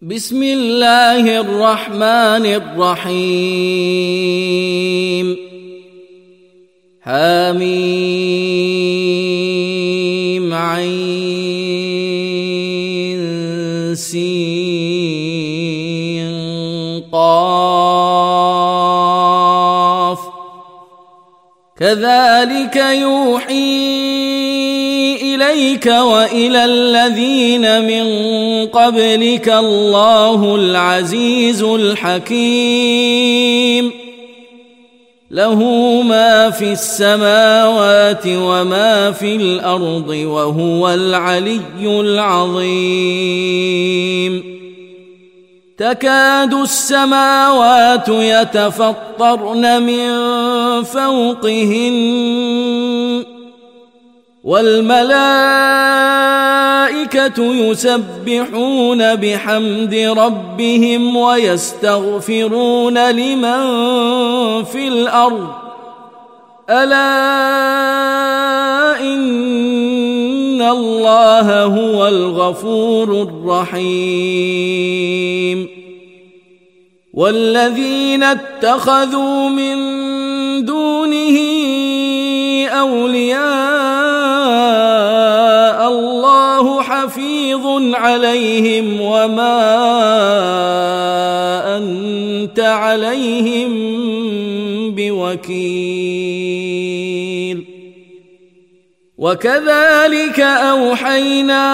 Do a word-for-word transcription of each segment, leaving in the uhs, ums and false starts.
بسم الله الرحمن الرحيم حميم عين سين قاف كذلك يوحي إليك وإلى الذين من قبلك الله العزيز الحكيم له ما في السماوات وما في الأرض وهو العلي العظيم تكاد السماوات يتفطرن من فوقهن والملائكة يسبحون بحمد ربهم ويستغفرون لمن في الأرض ألا إن الله هو الغفور الرحيم والذين اتخذوا من دونه أولياء الله حفيظ عليهم وما أنت عليهم بوكيل وكذلك أوحينا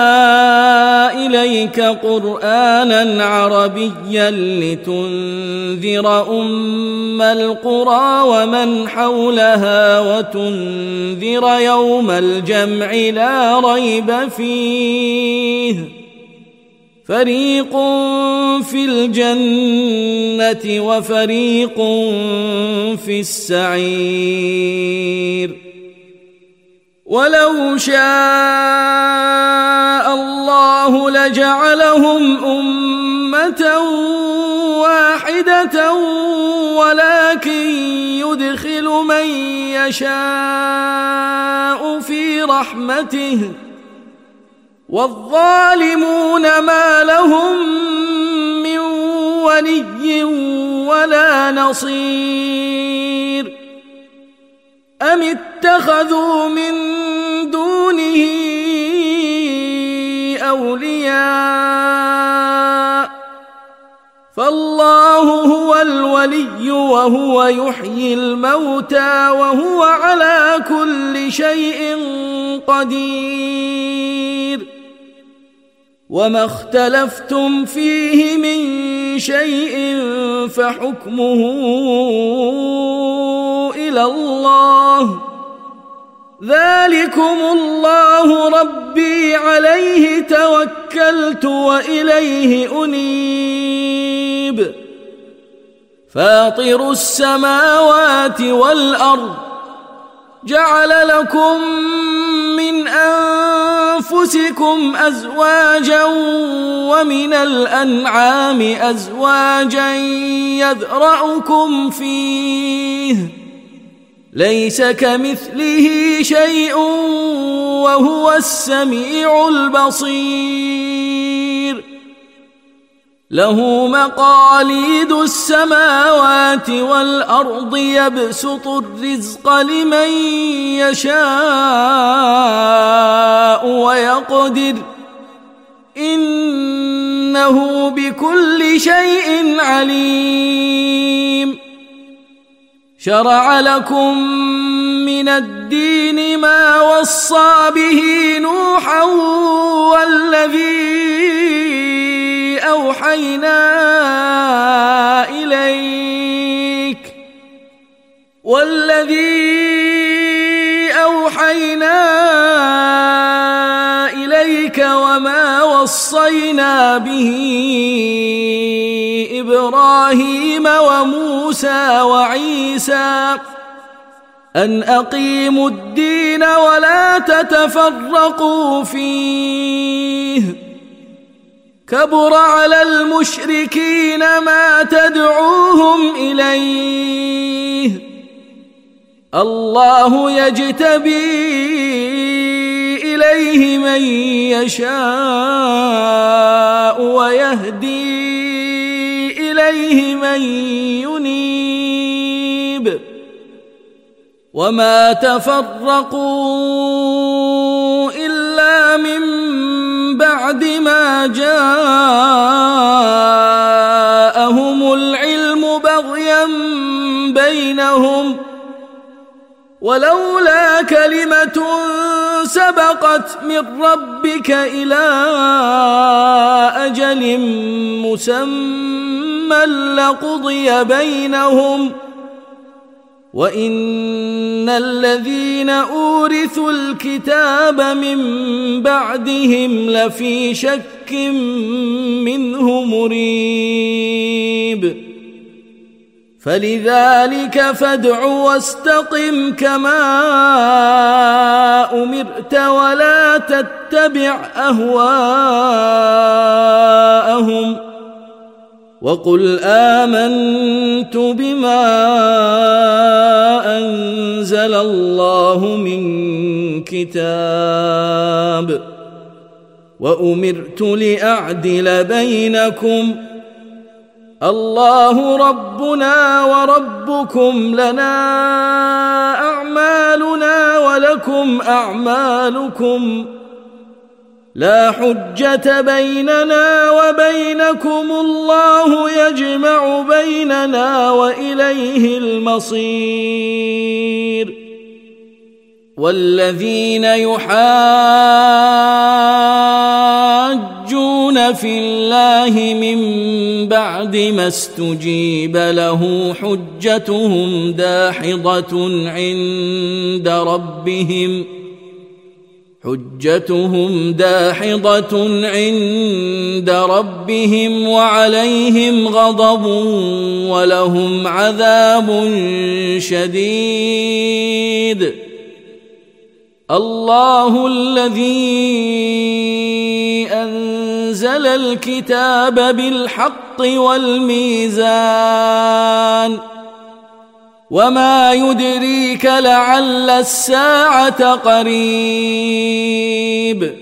إليك قرآنا عربيا لتنذر أم القرى ومن حولها وتنذر يوم الجمع لا ريب فيه فريق في الجنة وفريق في السعير ولو شاء الله لجعلهم أمة واحدة ولكن يدخل من يشاء في رحمته والظالمون ما لهم من ولي ولا نصير أم اتخذوا من دونه أولياء فالله هو الولي وهو يحيي الموتى وهو على كل شيء قدير وما اختلفتم فيه من شيء فحكمه إلى الله ذلكم الله ربي عليه توكلت وإليه أنيب فاطر السماوات والأرض جعل لكم من أنفسكم أزواجا ومن الأنعام أزواجا يذرأكم فيه ليس كمثله شيء وهو السميع البصير له مقاليد السماوات والأرض يبسط الرزق لمن يشاء ويقدر إنه بكل شيء عليم شرع لكم من الدين ما وصى به نوحا والذي أوحينا إليك والذي أوحينا إليك وما وصينا به إبراهيم وموسى وعيسى أن أقيموا الدين ولا تتفرقوا فيه كبر على المشركين ما تدعوهم إليه الله يجتبي إليه من يشاء ويهدي ويهدي إليه من ينيب وما تفرقوا إلا من بعد ما جاءهم العلم بغيا بينهم ولولا كلمة سبقت من ربك إلى أجل مسمى لقضي بينهم وإن الذين أورثوا الكتاب من بعدهم لفي شك منه مريب فلذلك فادع واستقم كما أمرت ولا تتبع أهواءهم وقل آمنت بما أنزل الله من كتاب وأمرت لأعدل بينكم الله ربنا وربكم لنا أعمالنا ولكم أعمالكم لا حجة بيننا وبينكم الله يجمع بيننا وإليه المصير والذين يحاجون في الله من بعد ما استجيب له حجتهم داحضة عند ربهم حجتهم داحضة عند ربهم وعليهم غضب ولهم عذاب شديد الله الذي أنزل الكتاب بالحق والميزان وما يدريك لعل الساعة قريب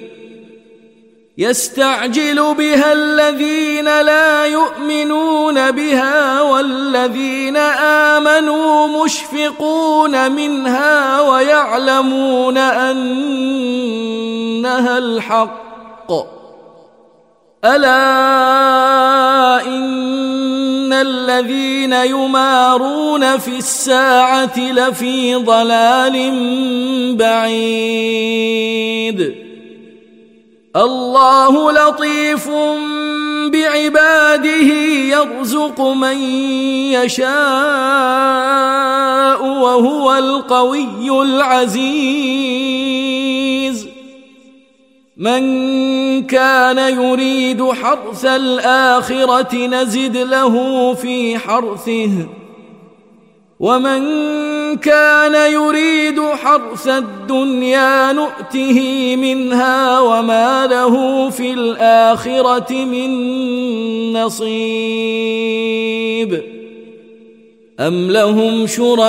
يستعجل بها الذين لا يؤمنون بها والذين آمنوا مشفقون منها ويعلمون أنها الحق ألا إن الذين يمارون في الساعة لفي ضلال بعيد الله لطيف بعباده يرزق من يشاء وهو القوي العزيز من كان يريد حرث الآخرة نزد له في حرثه ومن كان يريد حرث الدنيا نؤته منها وما له في الآخرة من نصيب أم لهم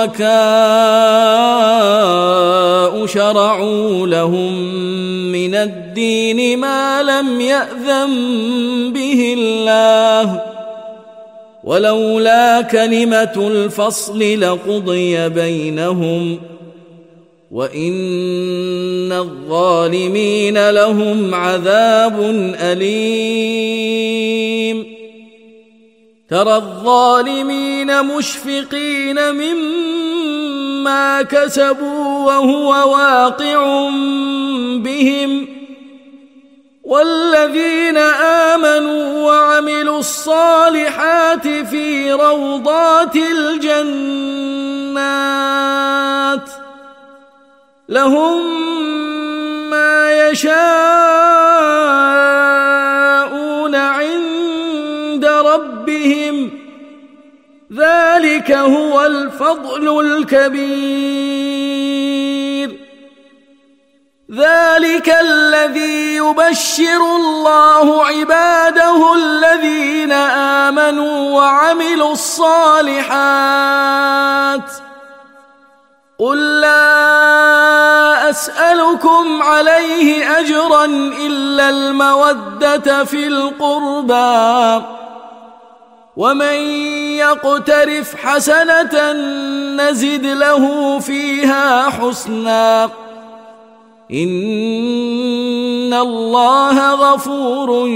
شركاء شرعوا لهم من الدين ما لم يأذن به الله ولولا كلمة الفصل لقضي بينهم وإن الظالمين لهم عذاب أليم ترى الظالمين مشفقين مما كسبوا وهو واقع بهم والذين آمنوا وعملوا الصالحات في روضات الجنات لهم ما يشاءون عند ربهم ذلك هو الفضل الكبير ذلك الذي يبشر الله عباده الذين آمنوا وعملوا الصالحات قل لا أسألكم عليه أجرا إلا المودة في القربى ومن يقترف حسنة نزد له فيها حسنا إن الله غفور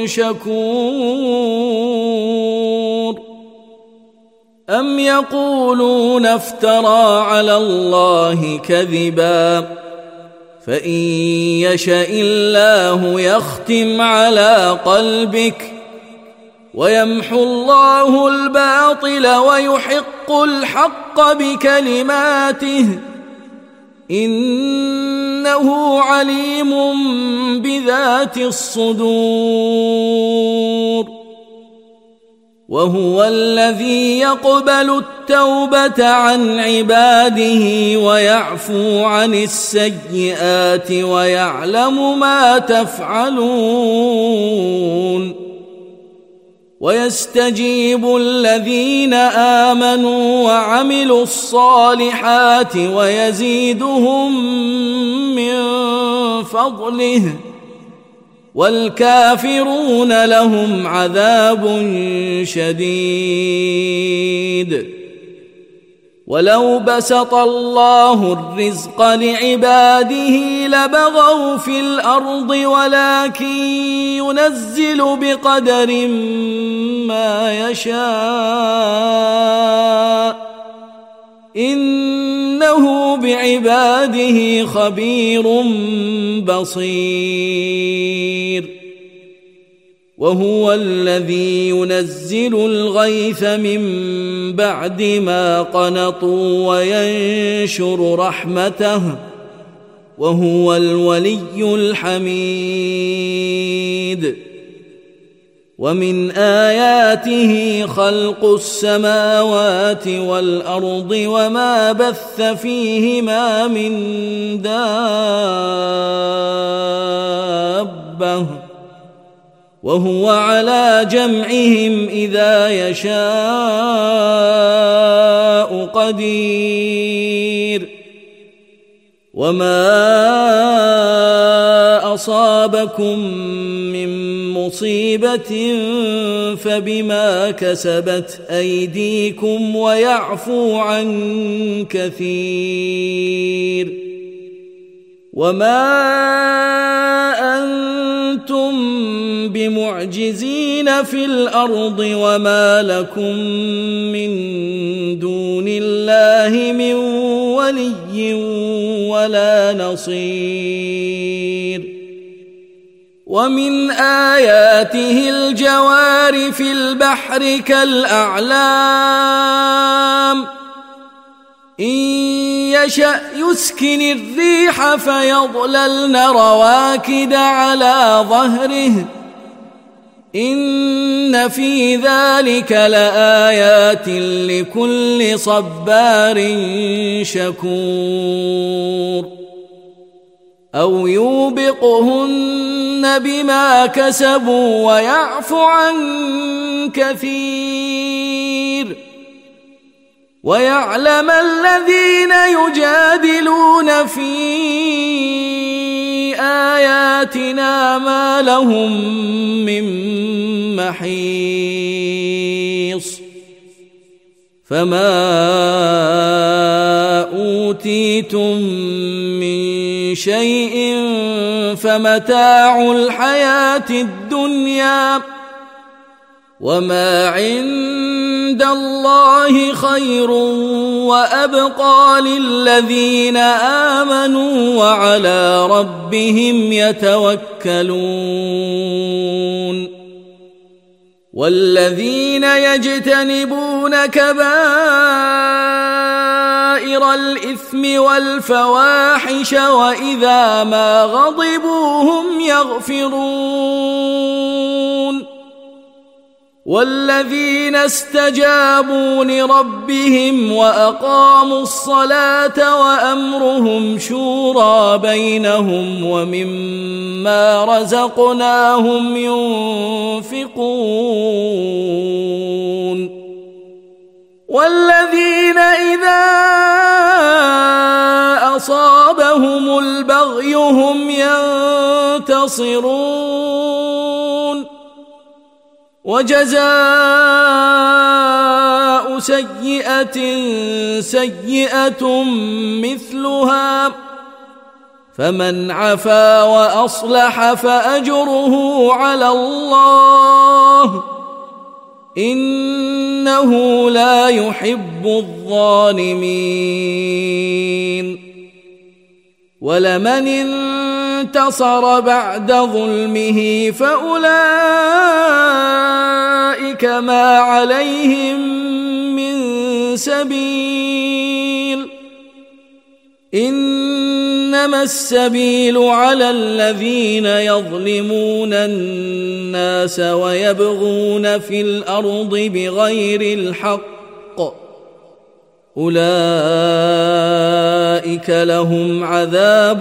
شكور أم يقولون افترى على الله كذبا فإن يشأ الله يختم على قلبك ويمحو الله الباطل ويحق الحق بكلماته إنه عليم بذات الصدور وهو الذي يقبل التوبة عن عباده ويعفو عن السيئات ويعلم ما تفعلون ويستجيب الذين آمنوا وعملوا الصالحات ويزيدهم من فضله والكافرون لهم عذاب شديد ولو بسط الله الرزق لعباده لبغوا في الأرض ولكن ينزل بقدر ما يشاء إنه بعباده خبير بصير وهو الذي ينزل الغيث من بعد ما قنطوا وينشر رحمته وهو الولي الحميد ومن آياته خلق السماوات والأرض وما بث فيهما من دابة وهو على جمعهم إذا يشاء قدير وما أصابكم من مصيبة فبما كسبت أيديكم ويعفو عن كثير وما أنتم بمعجزين في الأرض وما لكم من دون الله من ولي ولا نصير ومن آياته الجوار في البحر كالأعلام إن يشأ يسكن الريح فيظللن رواكد على ظهره إن في ذلك لآيات لكل صبار شكور أو يوبقهن بما كسبوا ويعفو عن كثير ويعلم الذين يجادلون في آياتنا ما لهم من محيص فما أوتيتم من شيء فمتاع الحياة الدنيا وما عند الله خير وأبقى للذين آمنوا وعلى ربهم يتوكلون والذين يجتنبون كبائر الإثم والفواحش وإذا ما غضبوا هم يغفرون والذين استجابوا لربهم وأقاموا الصلاة وأمرهم شورى بينهم ومما رزقناهم ينفقون والذين إذا البغي هم ينتصرون وجزاء سيئة سيئة مثلها فمن عفا وأصلح فأجره على الله إنه لا يحب الظالمين ولمن انتصر بعد ظلمه فأولئك ما عليهم من سبيل إنما السبيل على الذين يظلمون الناس ويبغون في الأرض بغير الحق أولئك لهم عذاب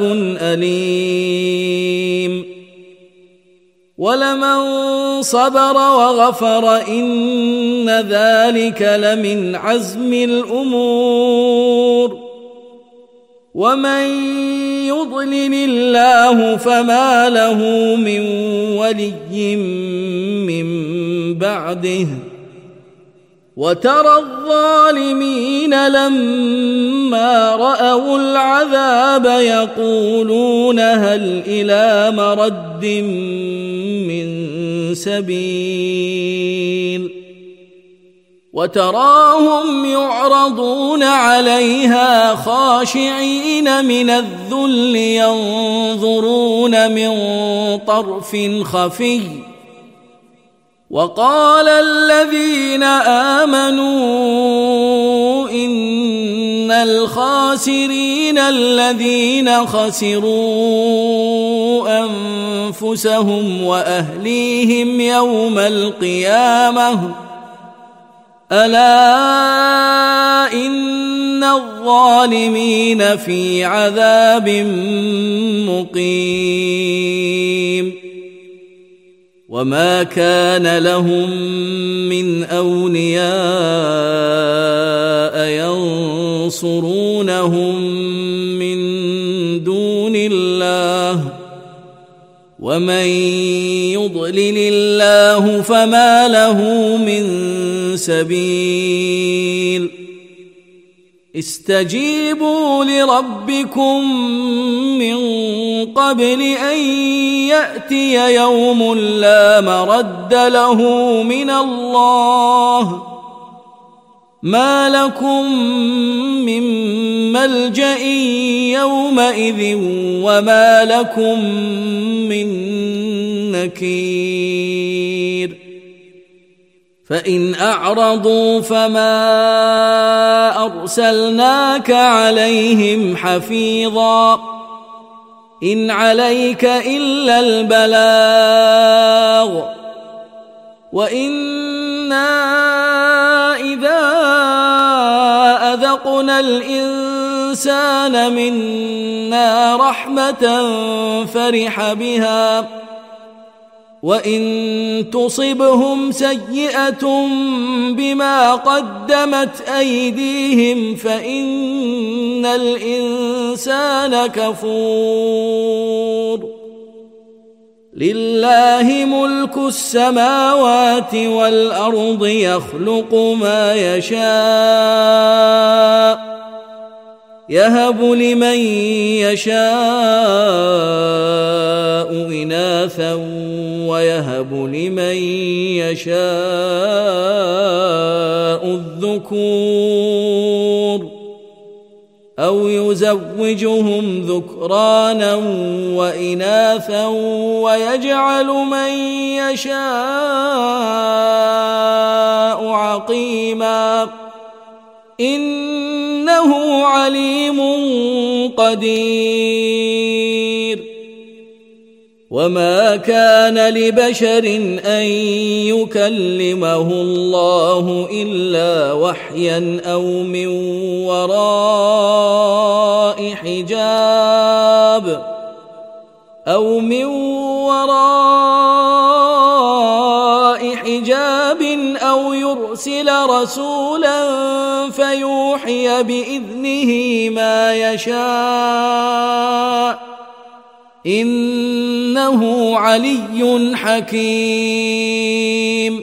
أليم ولمن صبر وغفر إن ذلك لمن عزم الأمور ومن يضلل الله فما له من ولي من بعده وترى الظالمين لما رأوا العذاب يقولون هل إلى مرد من سبيل وتراهم يعرضون عليها خاشعين من الذل ينظرون من طرف خفي وقال الذين آمنوا إن الخاسرين الذين خسروا أنفسهم وأهليهم يوم القيامة ألا إن الظالمين في عذاب مقيم وما كان لهم من أولياء ينصرونهم من دون الله ومن يضلل الله فما له من سبيل استجيبوا لربكم من قبل أن يأتي يوم لا مرد له من الله ما لكم من ملجأ يومئذ وما لكم من نكير فإن أعرضوا فما أرسلناك عليهم حفيظا إن عليك إلا البلاغ وإنا إذا أذقنا الإنسان منا رحمة فرح بها وإن تصبهم سيئة بما قدمت أيديهم فإن الإنسان كفور لله ملك السماوات والأرض يخلق ما يشاء يهب لمن يشاء إناثا ويهب لمن يشاء الذكور أو يزوجهم ذكرانا وإناثا ويجعل من يشاء عقيما إنه عليم قدير وما كان لبشر أن يكلمه الله إلا وحيا أو من وراء حجاب أو من وراء حجاب أو يرسل رسولا فيوحي بإذنه ما يشاء إنه علي حكيم.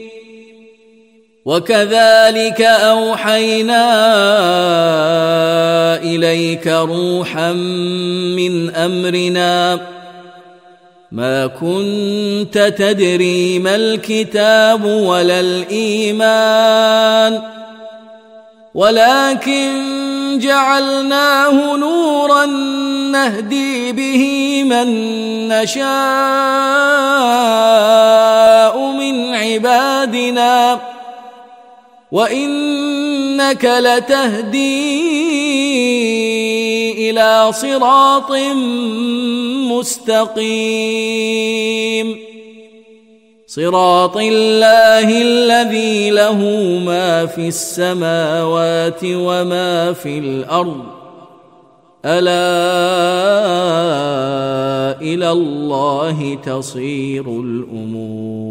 وكذلك أوحينا إليك روحا من أمرنا ما كنت تدري ما الكتاب ولا الإيمان ولكن جعلناه نورا نهدي به من نشاء من عبادنا وإنك لتهدي إلى صراط مستقيم صراط الله الذي له ما في السماوات وما في الأرض ألا إلى الله تصير الأمور.